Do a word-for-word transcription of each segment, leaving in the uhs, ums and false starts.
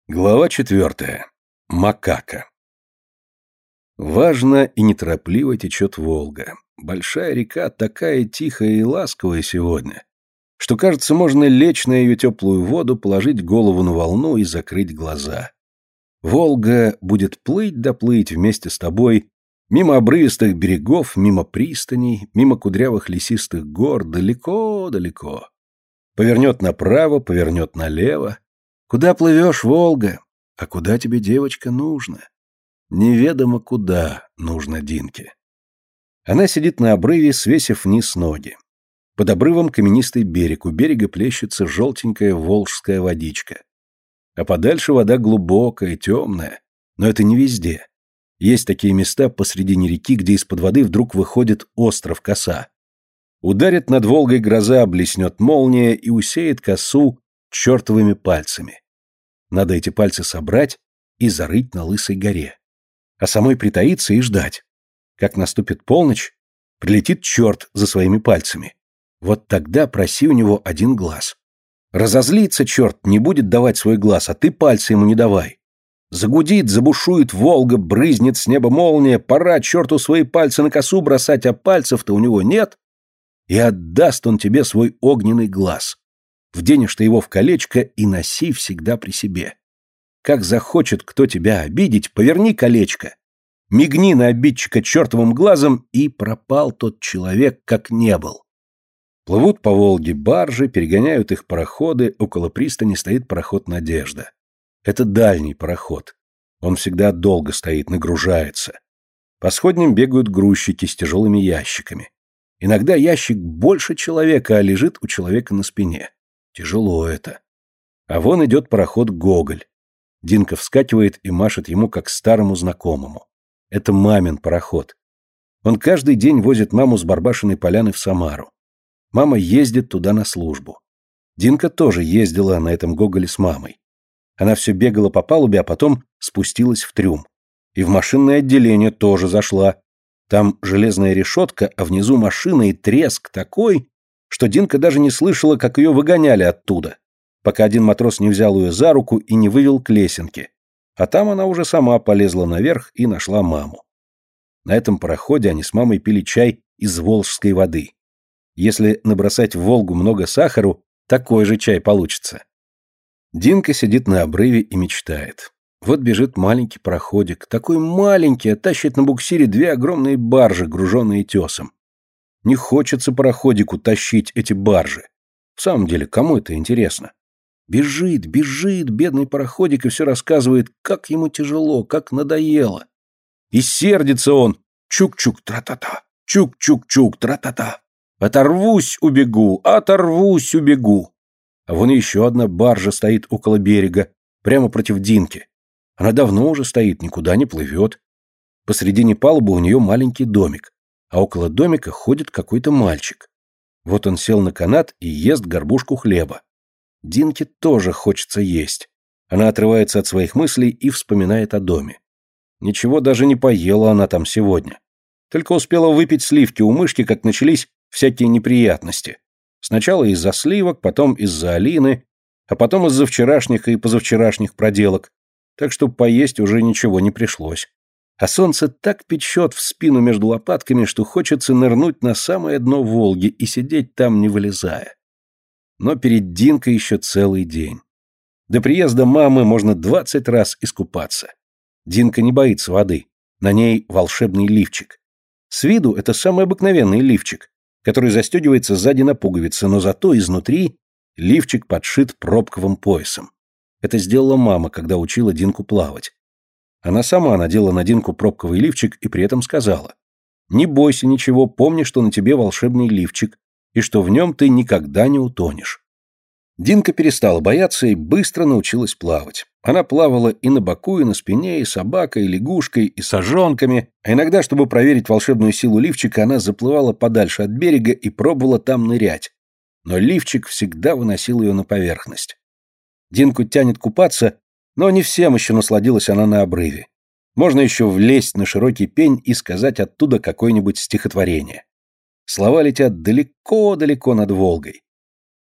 Глава четвертая. Макака. Важно и неторопливо течет Волга. Большая река такая тихая и ласковая сегодня, что, кажется, можно лечь на ее теплую воду, положить голову на волну и закрыть глаза. Волга будет плыть да плыть вместе с тобой мимо обрывистых берегов, мимо пристаней, мимо кудрявых лесистых гор, далеко-далеко. Повернет направо, повернет налево. Куда плывешь, Волга? А куда тебе, девочка, нужно? Неведомо куда нужно Динке. Она сидит на обрыве, свесив вниз ноги. Под обрывом каменистый берег, у берега плещется желтенькая волжская водичка. А подальше вода глубокая, темная, но это не везде. Есть такие места посредине реки, где из-под воды вдруг выходит остров коса. Ударит над Волгой гроза, блеснет молния и усеет косу чертовыми пальцами. Надо эти пальцы собрать и зарыть на Лысой горе. А самой притаиться и ждать. Как наступит полночь, прилетит черт за своими пальцами. Вот тогда проси у него один глаз. Разозлится черт, не будет давать свой глаз, а ты пальцы ему не давай. Загудит, забушует Волга, брызнет с неба молния, пора черту свои пальцы на косу бросать, а пальцев-то у него нет. И отдаст он тебе свой огненный глаз. Вденешь ты его в колечко и носи всегда при себе. Как захочет кто тебя обидеть, поверни колечко, мигни на обидчика чертовым глазом, и пропал тот человек, как не был. Плывут по Волге баржи, перегоняют их пароходы, около пристани стоит пароход «Надежда». Это дальний пароход. Он всегда долго стоит, нагружается. По сходням бегают грузчики с тяжелыми ящиками. Иногда ящик больше человека, а лежит у человека на спине. Тяжело это. А вон идет пароход «Гоголь». Динка вскакивает и машет ему, как старому знакомому. Это мамин пароход. Он каждый день возит маму с Барбашиной поляны в Самару. Мама ездит туда на службу. Динка тоже ездила на этом «Гоголе» с мамой. Она все бегала по палубе, а потом спустилась в трюм. И в машинное отделение тоже зашла. Там железная решетка, а внизу машина и треск такой, что Динка даже не слышала, как ее выгоняли оттуда, пока один матрос не взял ее за руку и не вывел к лесенке. А там она уже сама полезла наверх и нашла маму. На этом пароходе они с мамой пили чай из волжской воды. Если набросать в Волгу много сахару, такой же чай получится. Динка сидит на обрыве и мечтает. Вот бежит маленький пароходик, такой маленький, а тащит на буксире две огромные баржи, груженные тесом. Не хочется пароходику тащить эти баржи. В самом деле, кому это интересно? Бежит, бежит бедный пароходик и все рассказывает, как ему тяжело, как надоело. И сердится он. Чук-чук, тра-та-та, чук-чук-чук, тра-та-та. Оторвусь, убегу, оторвусь, убегу. А вон еще одна баржа стоит около берега, прямо против Динки. Она давно уже стоит, никуда не плывет. Посредине палубы у нее маленький домик, а около домика ходит какой-то мальчик. Вот он сел на канат и ест горбушку хлеба. Динке тоже хочется есть. Она отрывается от своих мыслей и вспоминает о доме. Ничего даже не поела она там сегодня. Только успела выпить сливки у мышки, как начались всякие неприятности. Сначала из-за сливок, потом из-за Алины, а потом из-за вчерашних и позавчерашних проделок. Так что поесть уже ничего не пришлось. А солнце так печет в спину между лопатками, что хочется нырнуть на самое дно Волги и сидеть там, не вылезая. Но перед Динкой еще целый день. До приезда мамы можно двадцать раз искупаться. Динка не боится воды. На ней волшебный лифчик. С виду это самый обыкновенный лифчик, который застегивается сзади на пуговицы, но зато изнутри лифчик подшит пробковым поясом. Это сделала мама, когда учила Динку плавать. Она сама надела на Динку пробковый лифчик и при этом сказала: «Не бойся ничего, помни, что на тебе волшебный лифчик, и что в нем ты никогда не утонешь». Динка перестала бояться и быстро научилась плавать. Она плавала и на боку, и на спине, и собакой, и лягушкой, и сожонками, а иногда, чтобы проверить волшебную силу лифчика, она заплывала подальше от берега и пробовала там нырять. Но лифчик всегда выносил ее на поверхность. Динку тянет купаться, но не всем еще насладилась она на обрыве. Можно еще влезть на широкий пень и сказать оттуда какое-нибудь стихотворение. Слова летят далеко-далеко над Волгой.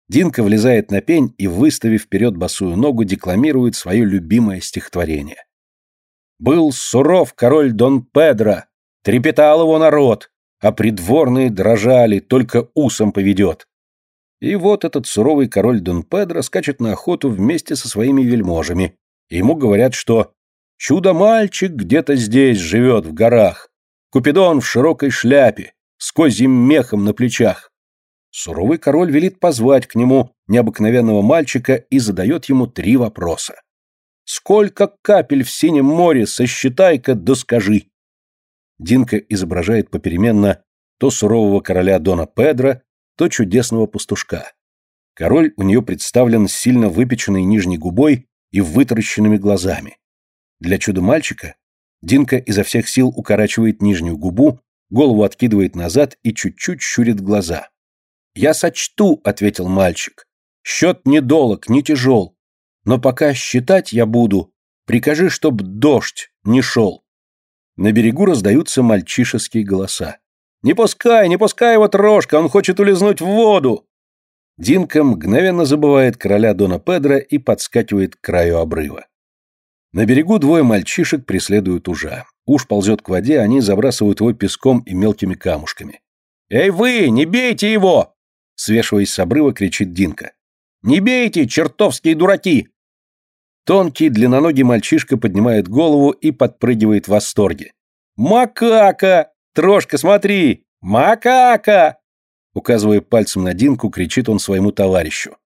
Динка влезает на пень и, выставив вперед босую ногу, декламирует свое любимое стихотворение. «Был суров король Дон Педро, трепетал его народ, а придворные дрожали, только усом поведет». И вот этот суровый король Дон Педро скачет на охоту вместе со своими вельможами, и ему говорят, что «чудо-мальчик где-то здесь живет в горах, Купидон в широкой шляпе, с козьим мехом на плечах». Суровый король велит позвать к нему необыкновенного мальчика и задает ему три вопроса. «Сколько капель в синем море, сосчитай-ка, да скажи». Динка изображает попеременно то сурового короля Дона Педро, то чудесного пастушка. Король у нее представлен с сильно выпеченной нижней губой и вытаращенными глазами. Для чудо-мальчика Динка изо всех сил укорачивает нижнюю губу, голову откидывает назад и чуть-чуть щурит глаза. «Я сочту», — ответил мальчик. «Счет не долог, не тяжел. Но пока считать я буду, прикажи, чтоб дождь не шел». На берегу раздаются мальчишеские голоса. «Не пускай, не пускай его, Трошка, он хочет улизнуть в воду!» Динка мгновенно забывает короля Дона Педро и подскакивает к краю обрыва. На берегу двое мальчишек преследуют ужа. Уж ползет к воде, они забрасывают его песком и мелкими камушками. «Эй вы, не бейте его!» Свешиваясь с обрыва, кричит Динка. «Не бейте, чертовские дураки!» Тонкий, длинноногий мальчишка поднимает голову и подпрыгивает в восторге. «Макака! Трошка, смотри! Макака!» Указывая пальцем на Динку, кричит он своему товарищу.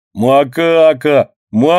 «Макака!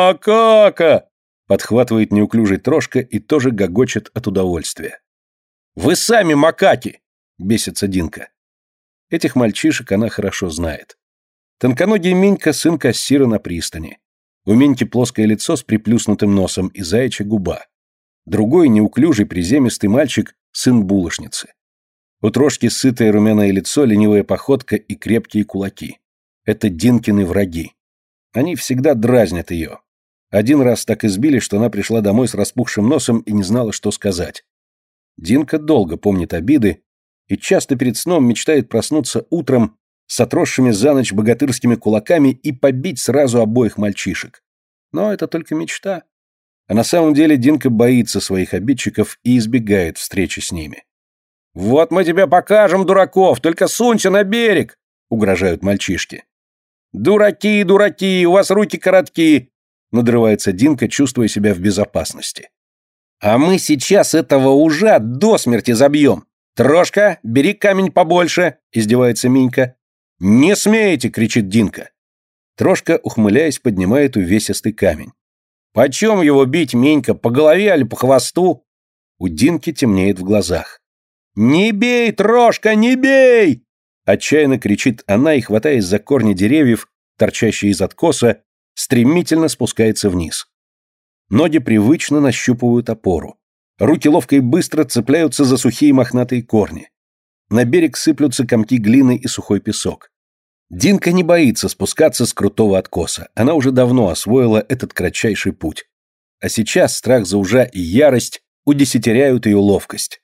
Макака!» Подхватывает неуклюжий Трошка и тоже гогочет от удовольствия. «Вы сами макаки!» — бесится Динка. Этих мальчишек она хорошо знает. Тонконогий Минька — сын кассира на пристани. У Миньки плоское лицо с приплюснутым носом и заячья губа. Другой, неуклюжий, приземистый мальчик — сын булочницы. У Трошки сытое румяное лицо, ленивая походка и крепкие кулаки. Это Динкины враги. Они всегда дразнят ее. Один раз так избили, что она пришла домой с распухшим носом и не знала, что сказать. Динка долго помнит обиды и часто перед сном мечтает проснуться утром с отросшими за ночь богатырскими кулаками и побить сразу обоих мальчишек. Но это только мечта. А на самом деле Динка боится своих обидчиков и избегает встречи с ними. «Вот мы тебе покажем, дураков, только сунься на берег!» — угрожают мальчишки. «Дураки, дураки, у вас руки коротки!» — надрывается Динка, чувствуя себя в безопасности. «А мы сейчас этого ужа до смерти забьем! Трошка, бери камень побольше!» — издевается Минька. «Не смеете!» — кричит Динка. Трошка, ухмыляясь, поднимает увесистый камень. «Почем его бить, Минька, по голове или по хвосту?» У Динки темнеет в глазах. «Не бей, Трошка, не бей!» Отчаянно кричит она и, хватаясь за корни деревьев, торчащие из откоса, стремительно спускается вниз. Ноги привычно нащупывают опору. Руки ловко и быстро цепляются за сухие мохнатые корни. На берег сыплются комки глины и сухой песок. Динка не боится спускаться с крутого откоса. Она уже давно освоила этот кратчайший путь. А сейчас страх за ужа и ярость удесятеряют ее ловкость.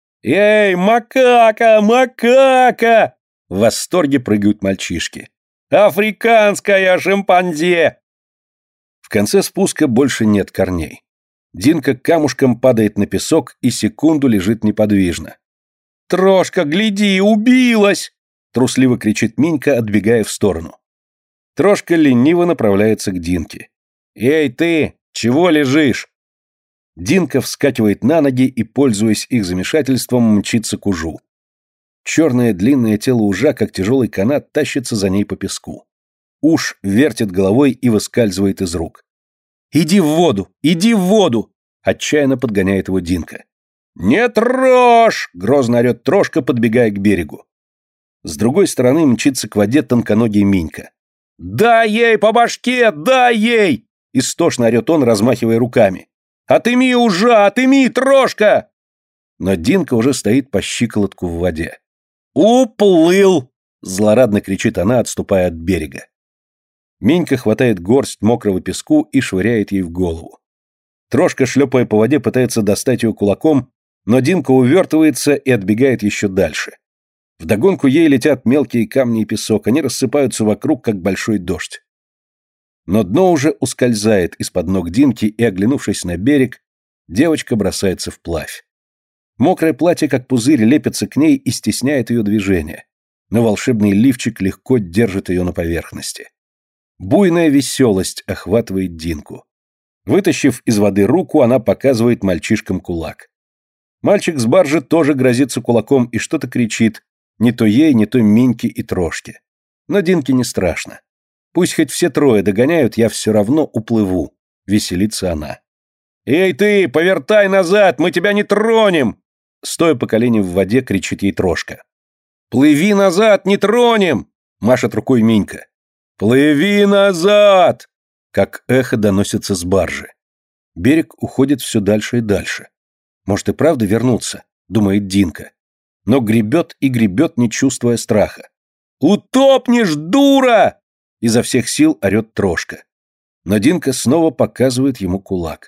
«Эй, макака, макака!» В восторге прыгают мальчишки. «Африканская шимпанзе!» В конце спуска больше нет корней. Динка камушком падает на песок и секунду лежит неподвижно. «Трошка, гляди, убилась!» Трусливо кричит Минька, отбегая в сторону. Трошка лениво направляется к Динке. «Эй ты, чего лежишь?» Динка вскакивает на ноги и, пользуясь их замешательством, мчится к ужу. Черное длинное тело ужа, как тяжелый канат, тащится за ней по песку. Уж вертит головой и выскальзывает из рук. «Иди в воду! Иди в воду!» — отчаянно подгоняет его Динка. «Не трожь!» — грозно орет Трошка, подбегая к берегу. С другой стороны мчится к воде тонконогий Минька. «Дай ей по башке! Дай ей!» — истошно орет он, размахивая руками. «Отыми ужа! Отыми, Трошка!» Но Динка уже стоит по щиколотку в воде. «Уплыл!» — злорадно кричит она, отступая от берега. Минька хватает горсть мокрого песку и швыряет ей в голову. Трошка, шлепая по воде, пытается достать ее кулаком, но Динка увертывается и отбегает еще дальше. Вдогонку ей летят мелкие камни и песок, они рассыпаются вокруг, как большой дождь. Но дно уже ускользает из-под ног Динки, и, оглянувшись на берег, девочка бросается вплавь. Мокрое платье, как пузырь, лепится к ней и стесняет ее движение, но волшебный лифчик легко держит ее на поверхности. Буйная веселость охватывает Динку. Вытащив из воды руку, она показывает мальчишкам кулак. Мальчик с баржи тоже грозится кулаком и что-то кричит, не то ей, не то Миньке и Трошке. Но Динке не страшно. Пусть хоть все трое догоняют, я все равно уплыву, веселится она. «Эй ты, повертай назад, мы тебя не тронем!» Стоя по колени в воде, кричит ей Трошка. «Плыви назад, не тронем!» машет рукой Минька. «Плыви назад!» как эхо доносится с баржи. Берег уходит все дальше и дальше. Может и правда вернуться, думает Динка. Но гребет и гребет, не чувствуя страха. «Утопнешь, дура!» изо всех сил орет Трошка. Но Динка снова показывает ему кулак.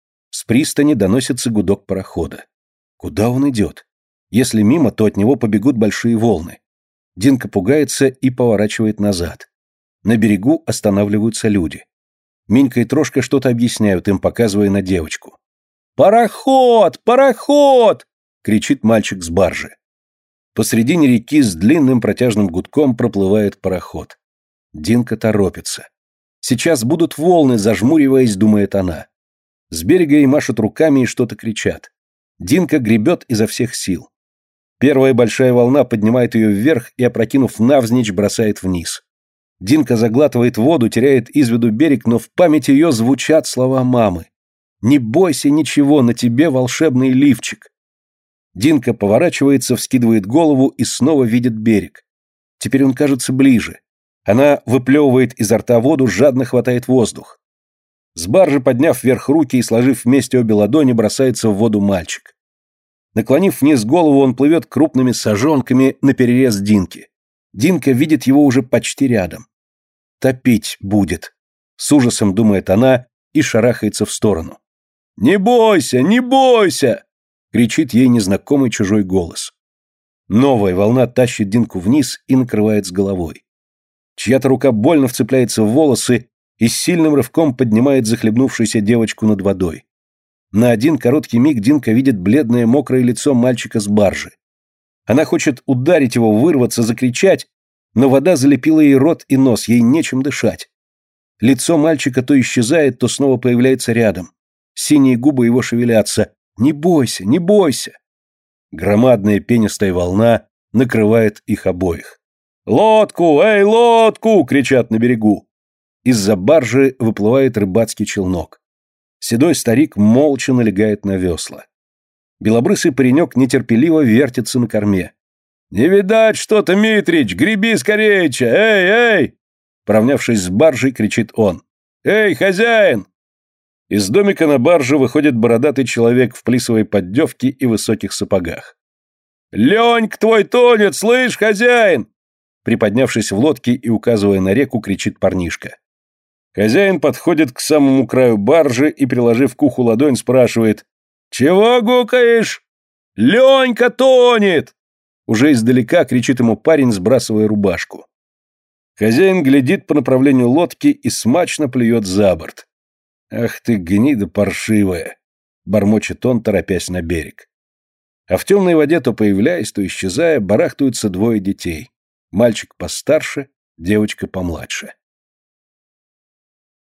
С пристани доносится гудок парохода. Куда он идет? Если мимо, то от него побегут большие волны. Динка пугается и поворачивает назад. На берегу останавливаются люди. Минька и Трошка что-то объясняют им, показывая на девочку. «Пароход! Пароход!» — кричит мальчик с баржи. Посредине реки с длинным протяжным гудком проплывает пароход. Динка торопится. Сейчас будут волны, зажмуриваясь, думает она. С берега ей машут руками и что-то кричат. Динка гребет изо всех сил. Первая большая волна поднимает ее вверх и, опрокинув навзничь, бросает вниз. Динка заглатывает воду, теряет из виду берег, но в памяти ее звучат слова мамы. «Не бойся ничего, на тебе волшебный лифчик». Динка поворачивается, вскидывает голову и снова видит берег. Теперь он кажется ближе. Она выплевывает изо рта воду, жадно хватает воздух. С баржи, подняв вверх руки и сложив вместе обе ладони, бросается в воду мальчик. Наклонив вниз голову, он плывет крупными сажонками наперерез Динки. Динка видит его уже почти рядом. «Топить будет», — с ужасом думает она и шарахается в сторону. «Не бойся, не бойся!» — кричит ей незнакомый чужой голос. Новая волна тащит Динку вниз и накрывает с головой. Чья-то рука больно вцепляется в волосы и с сильным рывком поднимает захлебнувшуюся девочку над водой. На один короткий миг Динка видит бледное мокрое лицо мальчика с баржи. Она хочет ударить его, вырваться, закричать, но вода залепила ей рот и нос, ей нечем дышать. Лицо мальчика то исчезает, то снова появляется рядом. Синие губы его шевелятся. «Не бойся, не бойся!» Громадная пенистая волна накрывает их обоих. «Лодку! Эй, лодку!» — кричат на берегу. Из-за баржи выплывает рыбацкий челнок. Седой старик молча налегает на весла. Белобрысый паренек нетерпеливо вертится на корме. «Не видать что-то, Митрич! Греби скорее-че! Эй, эй!» Поравнявшись с баржей, кричит он. «Эй, хозяин!» Из домика на барже выходит бородатый человек в плисовой поддевке и высоких сапогах. «Ленька твой тонет, слышь, хозяин!» Приподнявшись в лодке и указывая на реку, кричит парнишка. Хозяин подходит к самому краю баржи и, приложив к уху ладонь, спрашивает: «Чего гукаешь?» «Ленька тонет!» Уже издалека кричит ему парень, сбрасывая рубашку. Хозяин глядит по направлению лодки и смачно плюет за борт. «Ах ты, гнида паршивая!» — бормочет он, торопясь на берег. А в темной воде, то появляясь, то исчезая, барахтаются двое детей. Мальчик постарше, девочка помладше.